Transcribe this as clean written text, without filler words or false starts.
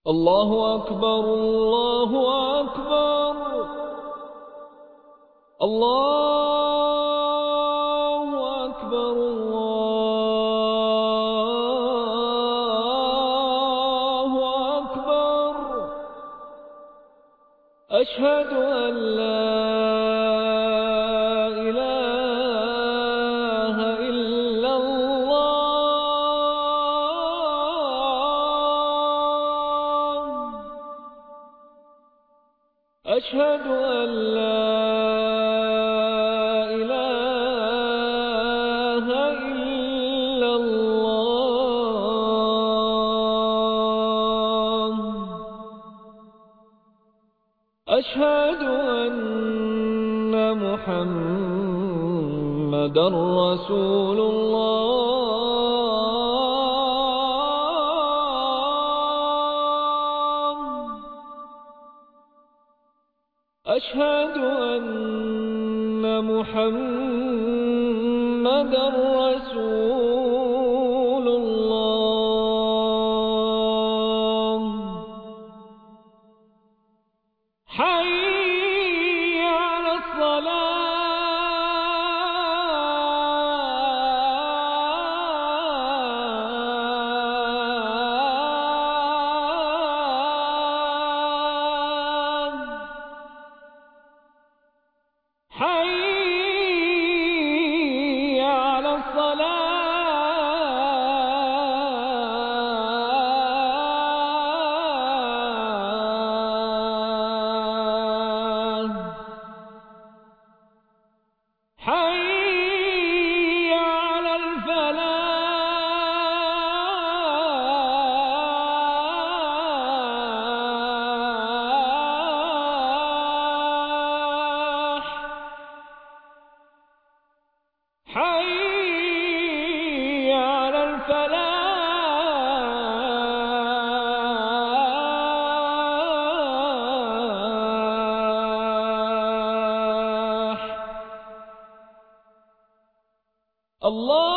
الله أكبر الله أكبر الله أكبر الله أكبر. أشهد أن لا إله إلا الله. أشهد أن لا إله إلا الله. أشهد أن محمدًا رسول الله. أشهد أن محمدًا رسول الله. حي على الصلاة. حي على الصلاة. حي على الفلاح. حي على الفلاح. الله